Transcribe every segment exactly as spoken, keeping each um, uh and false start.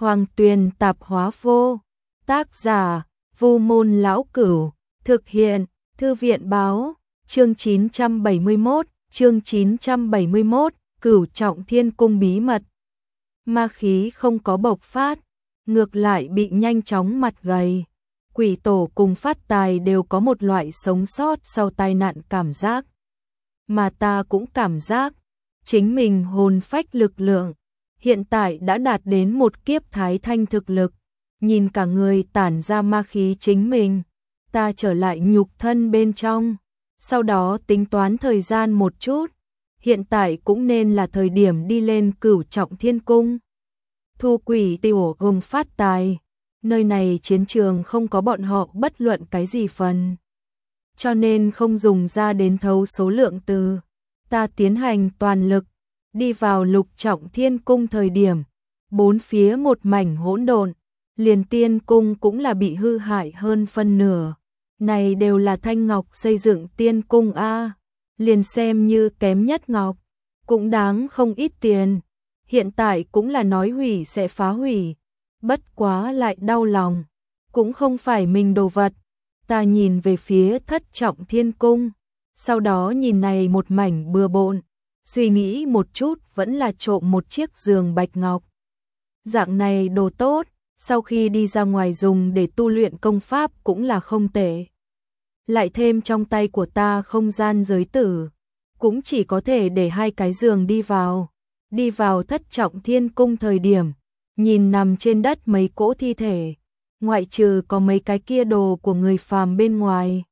Hoàng Tuyền Tạp Hóa Vô. Tác giả: Vu Môn Lão Cửu. Thực hiện: Thư viện Báo. Chương chín trăm bảy mươi mốt, chương chín trăm bảy mươi mốt, Cửu Trọng Thiên Cung bí mật. Ma khí không có bộc phát, ngược lại bị nhanh chóng mặt gầy. Quỷ Tổ cùng Phát Tài đều có một loại sống sót sau tai nạn cảm giác. Mà ta cũng cảm giác, chính mình hồn phách lực lượng, hiện tại đã đạt đến một kiếp thái thanh thực lực. Nhìn cả người tản ra ma khí chính mình, ta trở lại nhục thân bên trong. Sau đó tính toán thời gian một chút, hiện tại cũng nên là thời điểm đi lên Cửu Trọng Thiên Cung. Thu Quỷ Tiểu gồm Phát Tài, nơi này chiến trường không có bọn họ bất luận cái gì phần, cho nên không dùng ra đến thấu số lượng từ. Ta tiến hành toàn lực, đi vào Lục Trọng Thiên Cung thời điểm, bốn phía một mảnh hỗn độn, liền tiên cung cũng là bị hư hại hơn phân nửa. Này đều là thanh ngọc xây dựng tiên cung a, liền xem như kém nhất ngọc, cũng đáng không ít tiền. Hiện tại cũng là nói hủy sẽ phá hủy, bất quá lại đau lòng, cũng không phải mình đồ vật. Ta nhìn về phía Thất Trọng Thiên Cung, sau đó nhìn này một mảnh bừa bộn, suy nghĩ một chút vẫn là trộm một chiếc giường bạch ngọc. Dạng này đồ tốt, sau khi đi ra ngoài dùng để tu luyện công pháp cũng là không tệ. Lại thêm trong tay của ta không gian giới tử, cũng chỉ có thể để hai cái giường đi vào. Đi vào Thất Trọng Thiên Cung thời điểm, nhìn nằm trên đất mấy cỗ thi thể, ngoại trừ có mấy cái kia đồ của người phàm bên ngoài,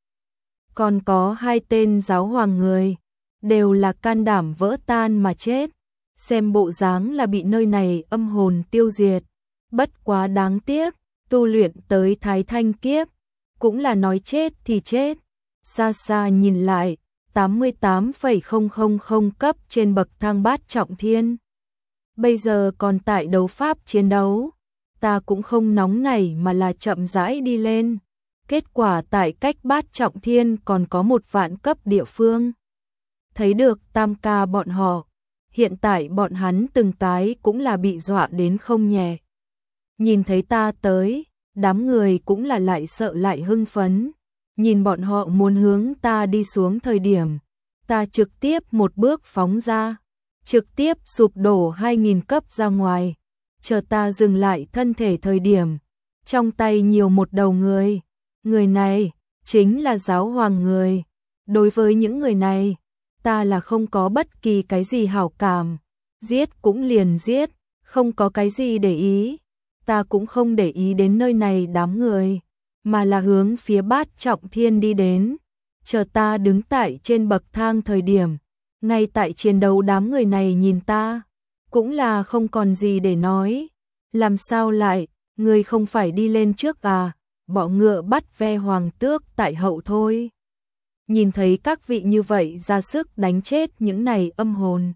còn có hai tên giáo hoàng người, đều là can đảm vỡ tan mà chết. Xem bộ dáng là bị nơi này âm hồn tiêu diệt. Bất quá đáng tiếc, tu luyện tới thái thanh kiếp, cũng là nói chết thì chết. Xa xa nhìn lại, tám mươi tám phẩy không không không cấp trên bậc thang Bát Trọng Thiên. Bây giờ còn tại đấu pháp chiến đấu, ta cũng không nóng nảy mà là chậm rãi đi lên. Kết quả tại cách Bát Trọng Thiên còn có một vạn cấp địa phương. Thấy được Tam ca bọn họ, hiện tại bọn hắn từng cái cũng là bị dọa đến không nhẹ. Nhìn thấy ta tới, đám người cũng là lại sợ lại hưng phấn. Nhìn bọn họ muốn hướng ta đi xuống thời điểm, ta trực tiếp một bước phóng ra, trực tiếp sụp đổ hai nghìn cấp ra ngoài. Chờ ta dừng lại thân thể thời điểm, trong tay nhiều một đầu người. Người này chính là giáo hoàng người. Đối với những người này, ta là không có bất kỳ cái gì hảo cảm, giết cũng liền giết, không có cái gì để ý. Ta cũng không để ý đến nơi này đám người, mà là hướng phía Bát Trọng Thiên đi đến. Chờ ta đứng tại trên bậc thang thời điểm, ngay tại chiến đấu đám người này nhìn ta, cũng là không còn gì để nói. Làm sao lại, người không phải đi lên trước à, bỏ ngựa bắt ve hoàng tước tại hậu thôi. Nhìn thấy các vị như vậy ra sức đánh chết những này âm hồn,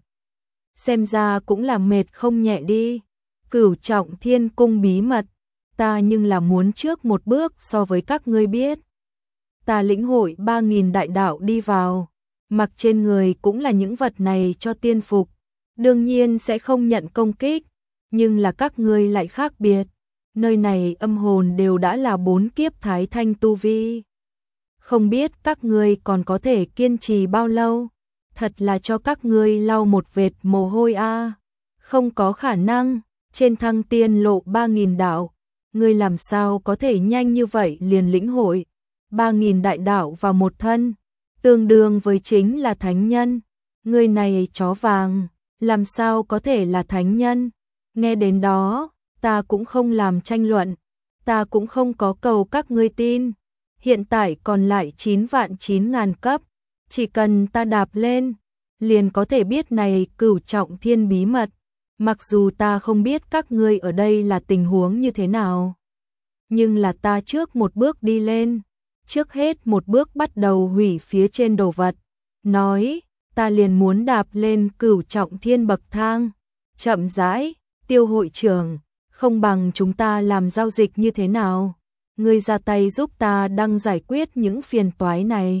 xem ra cũng là mệt không nhẹ đi. Cửu Trọng Thiên Cung bí mật, ta nhưng là muốn trước một bước so với các ngươi biết. Ta lĩnh hội ba nghìn đại đạo đi vào, mặc trên người cũng là những vật này cho tiên phục, đương nhiên sẽ không nhận công kích, nhưng là các ngươi lại khác biệt. Nơi này âm hồn đều đã là bốn kiếp thái thanh tu vi. Không biết các ngươi còn có thể kiên trì bao lâu, thật là cho các ngươi lau một vệt mồ hôi a. Không có khả năng, trên thăng tiên lộ ba nghìn đạo, ngươi làm sao có thể nhanh như vậy liền lĩnh hội ba nghìn đại đạo vào một thân, tương đương với chính là thánh nhân. Ngươi này chó vàng, làm sao có thể là thánh nhân? Nghe đến đó, ta cũng không làm tranh luận, ta cũng không có cầu các ngươi tin. Hiện tại còn lại chín vạn chín ngàn cấp, chỉ cần ta đạp lên, liền có thể biết này Cửu Trọng Thiên bí mật. Mặc dù ta không biết các ngươi ở đây là tình huống như thế nào, nhưng là ta trước một bước đi lên, trước hết một bước bắt đầu hủy phía trên đồ vật. Nói, ta liền muốn đạp lên Cửu Trọng Thiên bậc thang. Chậm rãi, Tiêu hội trưởng, không bằng chúng ta làm giao dịch như thế nào? Ngươi ra tay giúp ta đang giải quyết những phiền toái này.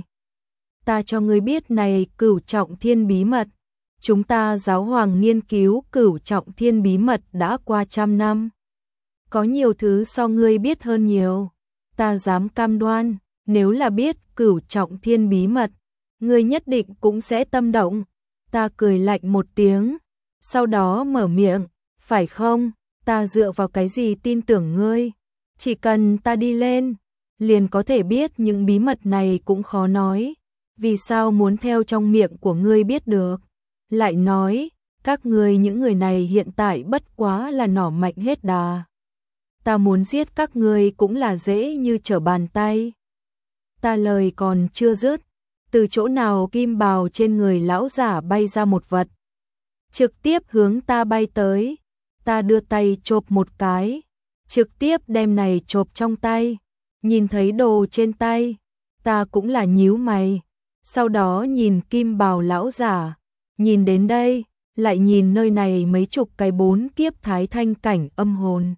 Ta cho ngươi biết này Cửu Trọng Thiên bí mật. Chúng ta giáo hoàng nghiên cứu Cửu Trọng Thiên bí mật đã qua trăm năm. có nhiều thứ so ngươi biết hơn nhiều. Ta dám cam đoan, nếu là biết Cửu Trọng Thiên bí mật, ngươi nhất định cũng sẽ tâm động. Ta cười lạnh một tiếng, sau đó mở miệng, phải không? Ta dựa vào cái gì tin tưởng ngươi? Chỉ cần ta đi lên, liền có thể biết những bí mật này cũng khó nói. Vì sao muốn theo trong miệng của ngươi biết được? Lại nói, các ngươi những người này hiện tại bất quá là nỏ mạnh hết đà. Ta muốn giết các ngươi cũng là dễ như trở bàn tay. Ta lời còn chưa dứt, từ chỗ nào kim bào trên người lão giả bay ra một vật, trực tiếp hướng ta bay tới. Ta đưa tay chộp một cái, trực tiếp đem này chộp trong tay. Nhìn thấy đồ trên tay, ta cũng là nhíu mày. Sau đó nhìn kim bào lão giả, nhìn đến đây, lại nhìn nơi này mấy chục cái bốn kiếp thái thanh cảnh âm hồn.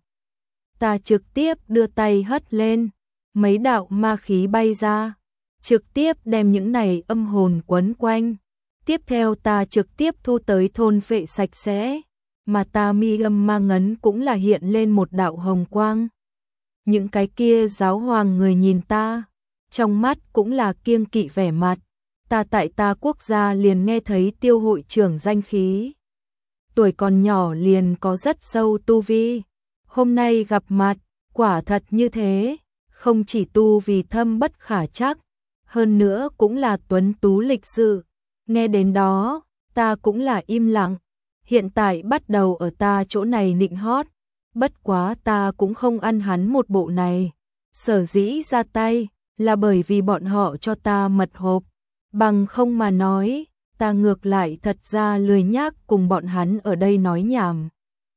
Ta trực tiếp đưa tay hất lên, mấy đạo ma khí bay ra, trực tiếp đem những này âm hồn quấn quanh. Tiếp theo ta trực tiếp thu tới thôn vệ sạch sẽ, mà ta mi âm ma ngấn cũng là hiện lên một đạo hồng quang. Những cái kia giáo hoàng người nhìn ta, trong mắt cũng là kiêng kỵ vẻ mặt. Ta tại ta quốc gia liền nghe thấy Tiêu hội trưởng danh khí. Tuổi còn nhỏ liền có rất sâu tu vi. Hôm nay gặp mặt, quả thật như thế, không chỉ tu vì thâm bất khả trắc, hơn nữa cũng là tuấn tú lịch sự. Nghe đến đó, ta cũng là im lặng. Hiện tại bắt đầu ở ta chỗ này nịnh hót, bất quá ta cũng không ăn hắn một bộ này. Sở dĩ ra tay là bởi vì bọn họ cho ta mật hộp, bằng không mà nói, ta ngược lại thật ra lười nhác cùng bọn hắn ở đây nói nhảm.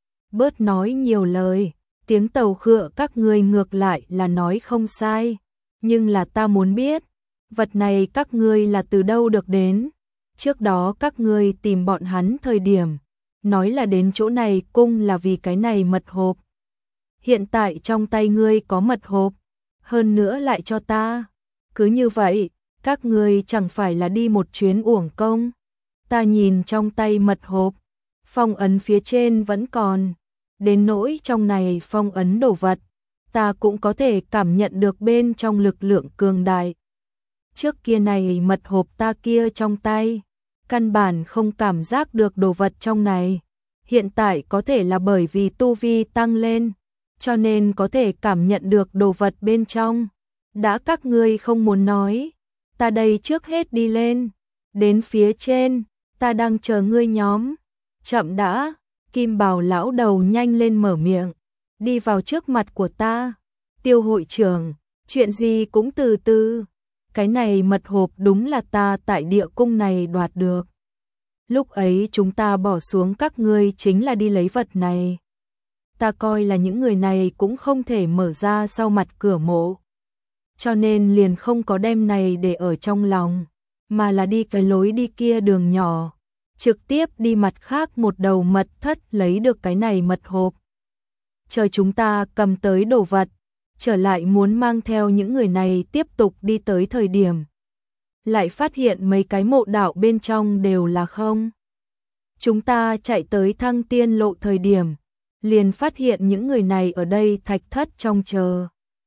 Bớt nói nhiều lời, tiếng tàu khựa các ngươi ngược lại là nói không sai, nhưng là ta muốn biết, vật này các ngươi là từ đâu được đến. Trước đó các ngươi tìm bọn hắn thời điểm, nói là đến chỗ này cung là vì cái này mật hộp. Hiện tại trong tay ngươi có mật hộp, hơn nữa lại cho ta. Cứ như vậy, các ngươi chẳng phải là đi một chuyến uổng công. Ta nhìn trong tay mật hộp, phong ấn phía trên vẫn còn. Đến nỗi trong này phong ấn đồ vật, ta cũng có thể cảm nhận được bên trong lực lượng cường đại. Trước kia này mật hộp ta kia trong tay, căn bản không cảm giác được đồ vật trong này. Hiện tại có thể là bởi vì tu vi tăng lên, cho nên có thể cảm nhận được đồ vật bên trong. Đã các ngươi không muốn nói, ta đây trước hết đi lên. Đến phía trên, ta đang chờ ngươi nhóm. Chậm đã, kim bào lão đầu nhanh lên mở miệng, đi vào trước mặt của ta. Tiêu hội trưởng, chuyện gì cũng từ từ. Cái này mật hộp đúng là ta tại địa cung này đoạt được. Lúc ấy chúng ta bỏ xuống các ngươi chính là đi lấy vật này. Ta coi là những người này cũng không thể mở ra sau mặt cửa mộ, cho nên liền không có đem này để ở trong lòng, mà là đi cái lối đi kia đường nhỏ, trực tiếp đi mặt khác một đầu mật thất lấy được cái này mật hộp. Chờ chúng ta cầm tới đồ vật, trở lại muốn mang theo những người này tiếp tục đi tới thời điểm, lại phát hiện mấy cái mộ đạo bên trong đều là không. Chúng ta chạy tới Thăng Tiên lộ thời điểm, liền phát hiện những người này ở đây thạch thất trong chờ.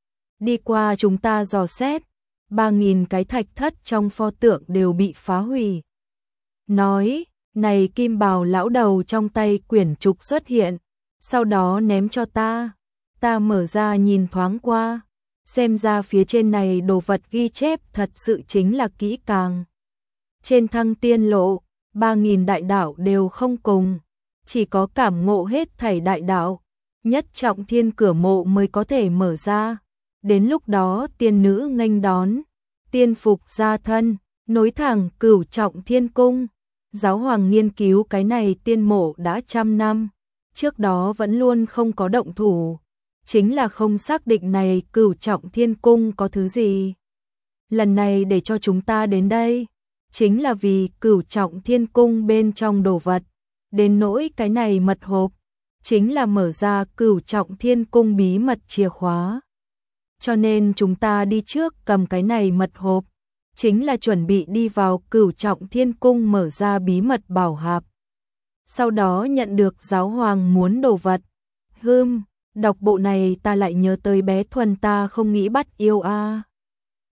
Đi qua chúng ta dò xét, ba nghìn cái thạch thất trong pho tượng đều bị phá hủy. Nói, này kim bào lão đầu trong tay quyển trục xuất hiện, sau đó ném cho ta. Ta mở ra nhìn thoáng qua, xem ra phía trên này đồ vật ghi chép thật sự chính là kỹ càng. Trên Thăng Tiên lộ, ba nghìn đại đạo đều không cùng, chỉ có cảm ngộ hết thảy đại đạo, nhất trọng thiên cửa mộ mới có thể mở ra. Đến lúc đó tiên nữ nghênh đón, tiên phục ra thân, nối thẳng cửu trọng thiên cung. Giáo hoàng nghiên cứu cái này tiên mộ đã trăm năm, trước đó vẫn luôn không có động thủ, chính là không xác định này cửu trọng thiên cung có thứ gì. Lần này để cho chúng ta đến đây, chính là vì cửu trọng thiên cung bên trong đồ vật. Đến nỗi cái này mật hộp, chính là mở ra cửu trọng thiên cung bí mật chìa khóa. Cho nên chúng ta đi trước cầm cái này mật hộp, chính là chuẩn bị đi vào cửu trọng thiên cung mở ra bí mật bảo hạp. Sau đó nhận được giáo hoàng muốn đồ vật. Hừm, Đọc bộ này ta lại nhớ tới bé Thuần ta không nghĩ bắt yêu a.